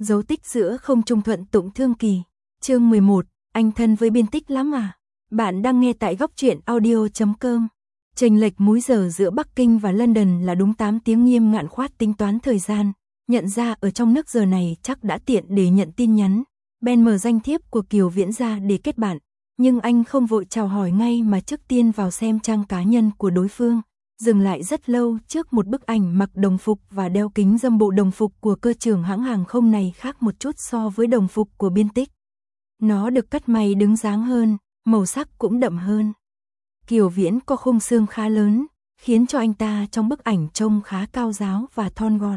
Dấu tích giữa không trung thuận tụng thương kỳ. Chương 11, anh thân với Biên Tích lắm à? Bạn đang nghe tại góc truyện audio.com. Chênh lệch múi giờ giữa Bắc Kinh và London là đúng 8 tiếng. Nghiêm Ngạn Khoát tính toán thời gian, nhận ra ở trong nước giờ này chắc đã tiện để nhận tin nhắn. Ben mở danh thiếp của Kiều Viễn ra để kết bạn, nhưng anh không vội chào hỏi ngay mà trước tiên vào xem trang cá nhân của đối phương. Dừng lại rất lâu trước một bức ảnh mặc đồng phục và đeo kính râm. Bộ đồng phục của cơ trưởng hãng hàng không này khác một chút so với đồng phục của Biên Tích. Nó được cắt may đứng dáng hơn, màu sắc cũng đậm hơn. Kiều Viễn có khung xương khá lớn, khiến cho anh ta trong bức ảnh trông khá cao ráo và thon gọn.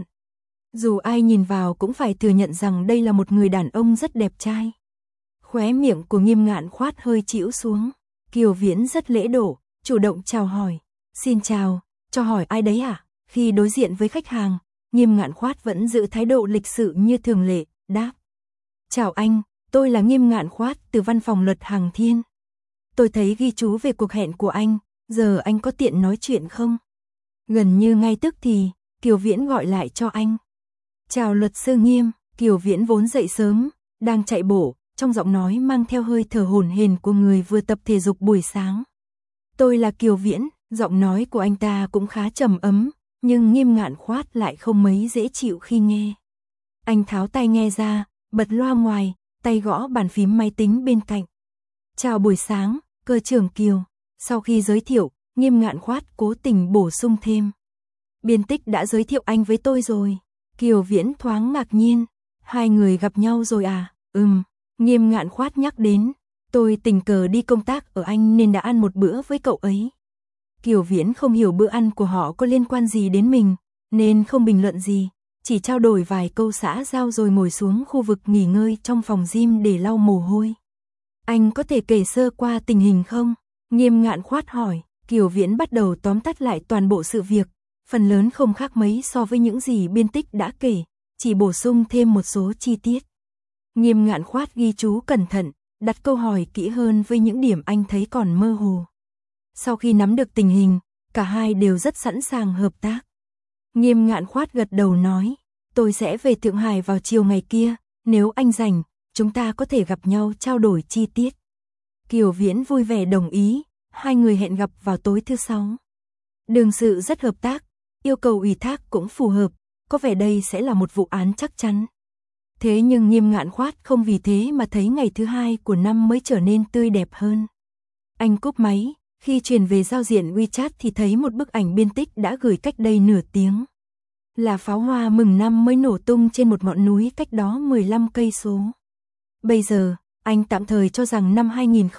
Dù ai nhìn vào cũng phải thừa nhận rằng đây là một người đàn ông rất đẹp trai. Khóe miệng của Nghiêm Ngạn Khoát hơi chĩu xuống. Kiều Viễn rất lễ độ, chủ động chào hỏi. Xin chào, cho hỏi ai đấy à? Khi đối diện với khách hàng, Nghiêm Ngạn Khoát vẫn giữ thái độ lịch sự như thường lệ, đáp. Chào anh, tôi là Nghiêm Ngạn Khoát từ văn phòng Luật Hàng Thiên. Tôi thấy ghi chú về cuộc hẹn của anh, giờ anh có tiện nói chuyện không? Gần như ngay tức thì, Kiều Viễn gọi lại cho anh. Chào luật sư Nghiêm. Kiều Viễn vốn dậy sớm, đang chạy bộ, trong giọng nói mang theo hơi thở hổn hển của người vừa tập thể dục buổi sáng. Tôi là Kiều Viễn. Giọng nói của anh ta cũng khá trầm ấm, nhưng Nghiêm Ngạn Khoát lại không mấy dễ chịu khi nghe. Anh tháo tai nghe ra, bật loa ngoài, tay gõ bàn phím máy tính bên cạnh. Chào buổi sáng, cơ trưởng Kiều. Sau khi giới thiệu, Nghiêm Ngạn Khoát cố tình bổ sung thêm. Biên Tích đã giới thiệu anh với tôi rồi. Kiều Viễn thoáng ngạc nhiên. Hai người gặp nhau rồi à? Nghiêm Ngạn Khoát nhắc đến. Tôi tình cờ đi công tác ở Anh nên đã ăn một bữa với cậu ấy. Kiều Viễn không hiểu bữa ăn của họ có liên quan gì đến mình, nên không bình luận gì, chỉ trao đổi vài câu xã giao rồi ngồi xuống khu vực nghỉ ngơi trong phòng gym để lau mồ hôi. Anh có thể kể sơ qua tình hình không? Nghiêm Ngạn Khoát hỏi. Kiều Viễn bắt đầu tóm tắt lại toàn bộ sự việc, phần lớn không khác mấy so với những gì Biên Tích đã kể, chỉ bổ sung thêm một số chi tiết. Nghiêm Ngạn Khoát ghi chú cẩn thận, đặt câu hỏi kỹ hơn với những điểm anh thấy còn mơ hồ. Sau khi nắm được tình hình, cả hai đều rất sẵn sàng hợp tác. Nghiêm Ngạn Khoát gật đầu nói, tôi sẽ về Thượng Hải vào chiều ngày kia, nếu anh rảnh, chúng ta có thể gặp nhau trao đổi chi tiết. Kiều Viễn vui vẻ đồng ý, hai người hẹn gặp vào tối thứ Sáu. Đương sự rất hợp tác, yêu cầu ủy thác cũng phù hợp, có vẻ đây sẽ là một vụ án chắc chắn. Thế nhưng Nghiêm Ngạn Khoát không vì thế mà thấy ngày thứ hai của năm mới trở nên tươi đẹp hơn. Anh cúp máy. Khi chuyển về giao diện WeChat thì thấy một bức ảnh Biên Tích đã gửi cách đây nửa tiếng. Là pháo hoa mừng năm mới nổ tung trên một ngọn núi cách đó 15 cây số. Bây giờ, anh tạm thời cho rằng năm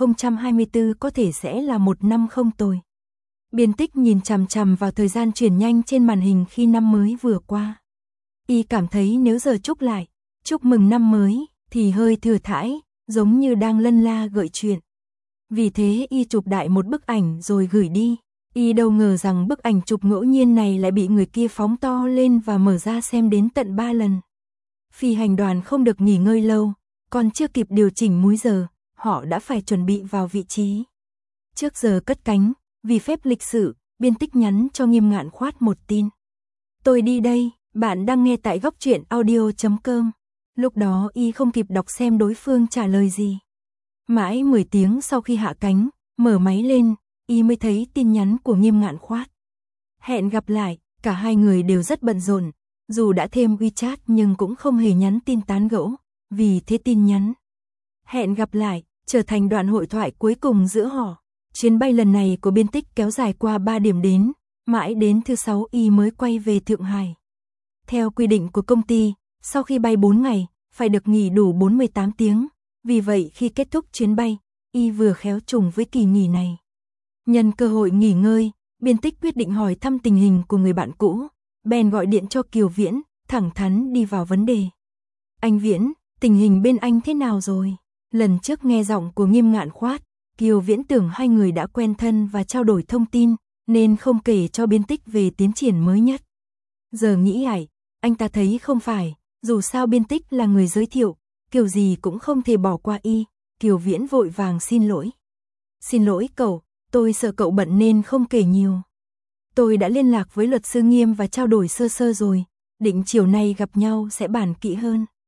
2024 có thể sẽ là một năm không tồi. Biên Tích nhìn chằm chằm vào thời gian chuyển nhanh trên màn hình khi năm mới vừa qua. Y cảm thấy nếu giờ chúc lại, chúc mừng năm mới, thì hơi thừa thãi, giống như đang lân la gợi chuyện. Vì thế Y chụp đại một bức ảnh rồi gửi đi. Y đâu ngờ rằng bức ảnh chụp ngẫu nhiên này lại bị người kia phóng to lên và mở ra xem đến tận 3 lần. Phi hành đoàn không được nghỉ ngơi lâu, còn chưa kịp điều chỉnh múi giờ, họ đã phải chuẩn bị vào vị trí. Trước giờ cất cánh, vì phép lịch sự, Biên Tích nhắn cho Nghiêm Ngạn Khoát một tin. Tôi đi đây, bạn đang nghe tại góc truyện audio.com. Lúc đó Y không kịp đọc xem đối phương trả lời gì. Mãi 10 tiếng sau khi hạ cánh, mở máy lên, Y mới thấy tin nhắn của Nghiêm Ngạn Khoát. Hẹn gặp lại, cả hai người đều rất bận rộn, dù đã thêm WeChat nhưng cũng không hề nhắn tin tán gẫu, vì thế tin nhắn hẹn gặp lại trở thành đoạn hội thoại cuối cùng giữa họ. Chuyến bay lần này của Biên Tích kéo dài qua 3 điểm đến, mãi đến thứ Sáu Y mới quay về Thượng Hải. Theo quy định của công ty, sau khi bay 4 ngày, phải được nghỉ đủ 48 tiếng. Vì vậy khi kết thúc chuyến bay, Y vừa khéo trùng với kỳ nghỉ này. Nhân cơ hội nghỉ ngơi, Biên Tích quyết định hỏi thăm tình hình của người bạn cũ, bèn gọi điện cho Kiều Viễn, thẳng thắn đi vào vấn đề. Anh Viễn, tình hình bên anh thế nào rồi? Lần trước nghe giọng của Nghiêm Ngạn Khoát, Kiều Viễn tưởng hai người đã quen thân và trao đổi thông tin, nên không kể cho Biên Tích về tiến triển mới nhất. Giờ nghĩ lại, anh ta thấy không phải, dù sao Biên Tích là người giới thiệu, kiểu gì cũng không thể bỏ qua Y. Kiều Viễn vội vàng xin lỗi. Xin lỗi cậu, tôi sợ cậu bận nên không kể nhiều. Tôi đã liên lạc với luật sư Nghiêm và trao đổi sơ sơ rồi, định chiều nay gặp nhau sẽ bàn kỹ hơn.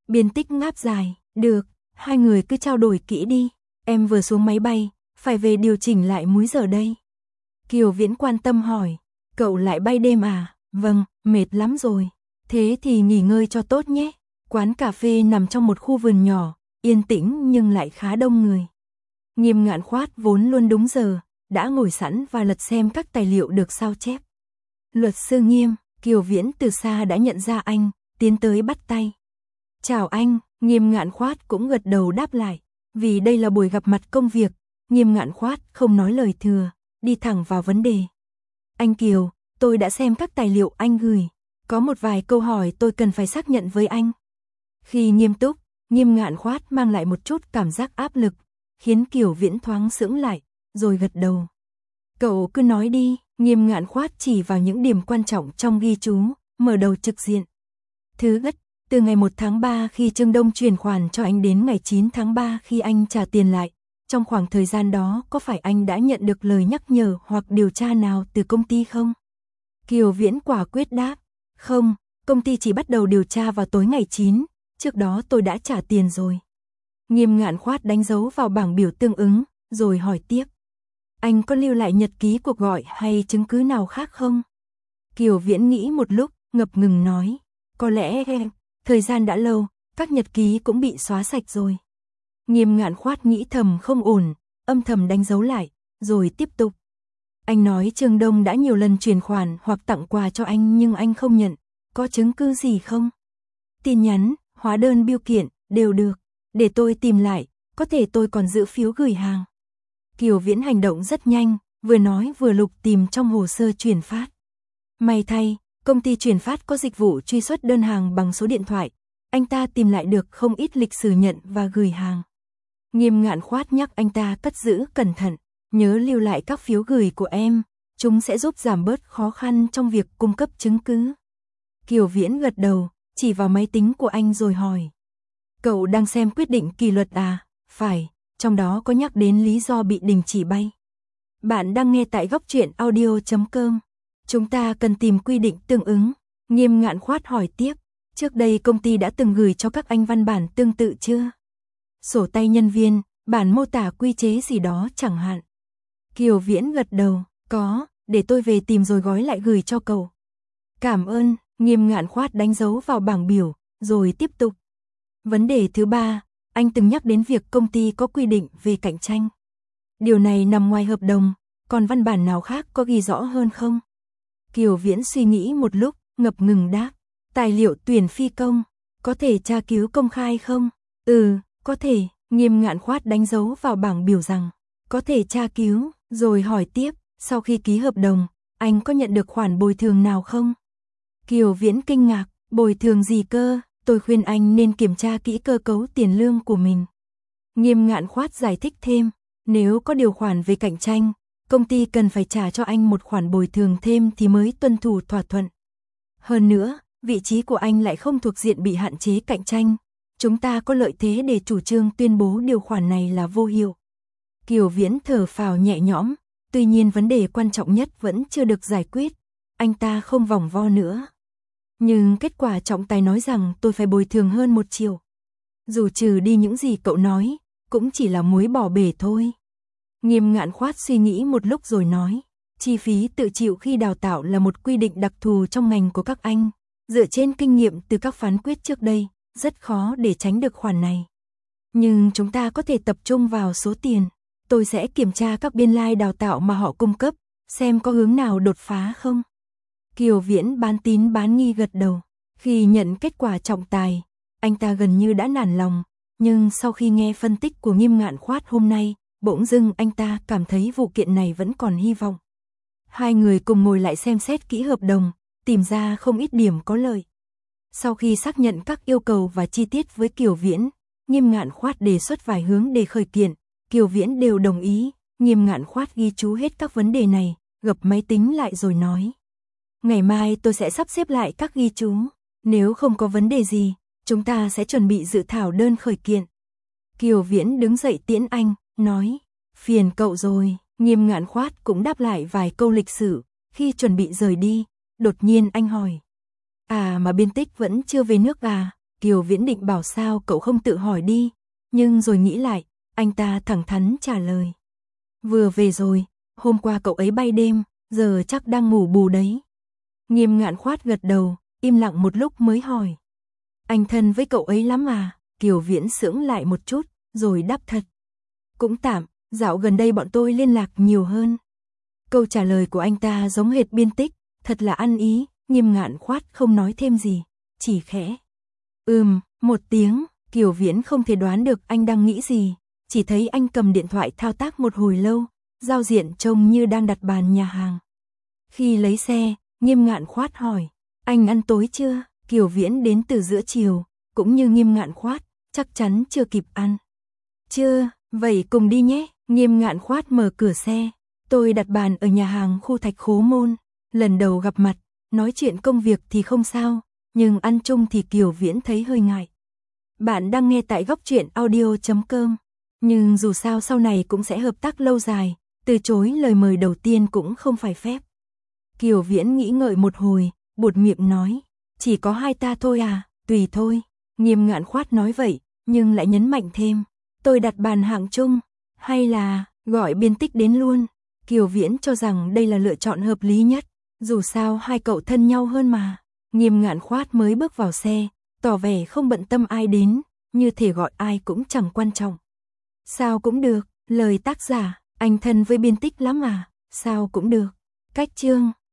Biên Tích ngáp dài, được, hai người cứ trao đổi kỹ đi, em vừa xuống máy bay, phải về điều chỉnh lại múi giờ đây. Kiều Viễn quan tâm hỏi, cậu lại bay đêm à? Vâng, mệt lắm rồi. Thế thì nghỉ ngơi cho tốt nhé. Quán cà phê nằm trong một khu vườn nhỏ, yên tĩnh nhưng lại khá đông người. Nghiêm Ngạn Khoát vốn luôn đúng giờ, đã ngồi sẵn và lật xem các tài liệu được sao chép. Luật sư Nghiêm, Kiều Viễn từ xa đã nhận ra anh, tiến tới bắt tay. Chào anh, Nghiêm Ngạn Khoát cũng gật đầu đáp lại. Vì đây là buổi gặp mặt công việc, Nghiêm Ngạn Khoát không nói lời thừa, đi thẳng vào vấn đề. Anh Kiều, tôi đã xem các tài liệu anh gửi. Có một vài câu hỏi tôi cần phải xác nhận với anh. Khi nghiêm túc, Nghiêm Ngạn Khoát mang lại một chút cảm giác áp lực, khiến Kiều Viễn thoáng sững lại, rồi gật đầu. Cậu cứ nói đi, Nghiêm Ngạn Khoát chỉ vào những điểm quan trọng trong ghi chú, mở đầu trực diện. Thứ nhất, từ ngày 1 tháng 3 khi Trương Đông chuyển khoản cho anh đến ngày 9 tháng 3 khi anh trả tiền lại. Trong khoảng thời gian đó có phải anh đã nhận được lời nhắc nhở hoặc điều tra nào từ công ty không? Kiều Viễn quả quyết đáp. Không, công ty chỉ bắt đầu điều tra vào tối ngày 9, trước đó tôi đã trả tiền rồi. Nghiêm Ngạn Khoát đánh dấu vào bảng biểu tương ứng, rồi hỏi tiếp. Anh có lưu lại nhật ký cuộc gọi hay chứng cứ nào khác không? Kiều Viễn nghĩ một lúc, ngập ngừng nói. Có lẽ thời gian đã lâu, các nhật ký cũng bị xóa sạch rồi. Nghiêm Ngạn Khoát nghĩ thầm không ổn, âm thầm đánh dấu lại, rồi tiếp tục. Anh nói Trương Đông đã nhiều lần chuyển khoản hoặc tặng quà cho anh nhưng anh không nhận, có chứng cứ gì không? Tin nhắn, hóa đơn bưu kiện, đều được, để tôi tìm lại, có thể tôi còn giữ phiếu gửi hàng. Kiều Viễn hành động rất nhanh, vừa nói vừa lục tìm trong hồ sơ chuyển phát. May thay, công ty chuyển phát có dịch vụ truy xuất đơn hàng bằng số điện thoại, anh ta tìm lại được không ít lịch sử nhận và gửi hàng. Nghiêm Ngạn Khoát nhắc anh ta cất giữ cẩn thận, nhớ lưu lại các phiếu gửi của em, chúng sẽ giúp giảm bớt khó khăn trong việc cung cấp chứng cứ. Kiều Viễn gật đầu, chỉ vào máy tính của anh rồi hỏi. Cậu đang xem quyết định kỷ luật à? Phải, trong đó có nhắc đến lý do bị đình chỉ bay. Bạn đang nghe tại Góc Truyện Audio.com. Chúng ta cần tìm quy định tương ứng. Nghiêm Ngạn Khoát hỏi tiếp, trước đây công ty đã từng gửi cho các anh văn bản tương tự chưa? Sổ tay nhân viên, bản mô tả quy chế gì đó chẳng hạn. Kiều Viễn gật đầu, có, để tôi về tìm rồi gói lại gửi cho cậu. Cảm ơn, Nghiêm Ngạn Khoát đánh dấu vào bảng biểu, rồi tiếp tục. Vấn đề thứ ba, anh từng nhắc đến việc công ty có quy định về cạnh tranh. Điều này nằm ngoài hợp đồng, còn văn bản nào khác có ghi rõ hơn không? Kiều Viễn suy nghĩ một lúc, ngập ngừng đáp. Tài liệu tuyển phi công, có thể tra cứu công khai không? Có thể, Nghiêm Ngạn Khoát đánh dấu vào bảng biểu rằng, có thể tra cứu, rồi hỏi tiếp, sau khi ký hợp đồng, anh có nhận được khoản bồi thường nào không? Kiều Viễn kinh ngạc, bồi thường gì cơ, tôi khuyên anh nên kiểm tra kỹ cơ cấu tiền lương của mình. Nghiêm Ngạn Khoát giải thích thêm, nếu có điều khoản về cạnh tranh, công ty cần phải trả cho anh một khoản bồi thường thêm thì mới tuân thủ thỏa thuận. Hơn nữa, vị trí của anh lại không thuộc diện bị hạn chế cạnh tranh. Chúng ta có lợi thế để chủ trương tuyên bố điều khoản này là vô hiệu. Kiều Viễn thở phào nhẹ nhõm, tuy nhiên vấn đề quan trọng nhất vẫn chưa được giải quyết. Anh ta không vòng vo nữa. Nhưng kết quả trọng tài nói rằng tôi phải bồi thường hơn 1 triệu. Dù trừ đi những gì cậu nói, cũng chỉ là muối bỏ bể thôi. Nghiêm Ngạn Khoát suy nghĩ một lúc rồi nói, chi phí tự chịu khi đào tạo là một quy định đặc thù trong ngành của các anh. Dựa trên kinh nghiệm từ các phán quyết trước đây, rất khó để tránh được khoản này. Nhưng chúng ta có thể tập trung vào số tiền. Tôi sẽ kiểm tra các biên lai đào tạo mà họ cung cấp, xem có hướng nào đột phá không. Kiều Viễn bán tín bán nghi gật đầu. Khi nhận kết quả trọng tài, anh ta gần như đã nản lòng. Nhưng sau khi nghe phân tích của Nghiêm Ngạn Khoát hôm nay, bỗng dưng anh ta cảm thấy vụ kiện này vẫn còn hy vọng. Hai người cùng ngồi lại xem xét kỹ hợp đồng, tìm ra không ít điểm có lợi. Sau khi xác nhận các yêu cầu và chi tiết với Kiều Viễn, Nghiêm Ngạn Khoát đề xuất vài hướng để khởi kiện, Kiều Viễn đều đồng ý. Nghiêm Ngạn Khoát ghi chú hết các vấn đề này, gập máy tính lại rồi nói. Ngày mai tôi sẽ sắp xếp lại các ghi chú, nếu không có vấn đề gì, chúng ta sẽ chuẩn bị dự thảo đơn khởi kiện. Kiều Viễn đứng dậy tiễn anh, nói, phiền cậu rồi. Nghiêm Ngạn Khoát cũng đáp lại vài câu lịch sử. Khi chuẩn bị rời đi, đột nhiên anh hỏi, mà Biên Tích vẫn chưa về nước à? Kiều Viễn định bảo sao cậu không tự hỏi đi, nhưng rồi nghĩ lại, anh ta thẳng thắn trả lời. Vừa về rồi, hôm qua cậu ấy bay đêm, giờ chắc đang ngủ bù đấy. Nghiêm Ngạn Khoát gật đầu, im lặng một lúc mới hỏi. Anh thân với cậu ấy lắm à? Kiều Viễn sững lại một chút, rồi đáp thật. Cũng tạm, dạo gần đây bọn tôi liên lạc nhiều hơn. Câu trả lời của anh ta giống hệt Biên Tích, thật là ăn ý. Nghiêm Ngạn Khoát không nói thêm gì, chỉ khẽ. Một tiếng. Kiều Viễn không thể đoán được anh đang nghĩ gì, chỉ thấy anh cầm điện thoại thao tác một hồi lâu, giao diện trông như đang đặt bàn nhà hàng. Khi lấy xe, Nghiêm Ngạn Khoát hỏi, anh ăn tối chưa? Kiều Viễn đến từ giữa chiều, cũng như Nghiêm Ngạn Khoát, chắc chắn chưa kịp ăn. Chưa, vậy cùng đi nhé. Nghiêm Ngạn Khoát mở cửa xe, tôi đặt bàn ở nhà hàng khu Thạch Khố Môn, lần đầu gặp mặt, nói chuyện công việc thì không sao, nhưng ăn chung thì Kiều Viễn thấy hơi ngại. Bạn đang nghe tại Góc Truyện Audio.com, nhưng dù sao sau này cũng sẽ hợp tác lâu dài, từ chối lời mời đầu tiên cũng không phải phép. Kiều Viễn nghĩ ngợi một hồi, buột miệng nói, chỉ có hai ta thôi à, tùy thôi. Nghiêm Ngạn Khoát nói vậy, nhưng lại nhấn mạnh thêm, tôi đặt bàn hạng chung, hay là gọi Biên Tích đến luôn. Kiều Viễn cho rằng đây là lựa chọn hợp lý nhất, dù sao hai cậu thân nhau hơn mà. Nghiêm Ngạn Khoát mới bước vào xe, tỏ vẻ không bận tâm ai đến, như thể gọi ai cũng chẳng quan trọng. Sao cũng được, lời tác giả, anh thân với Biên Tích lắm à, sao cũng được. Cách chương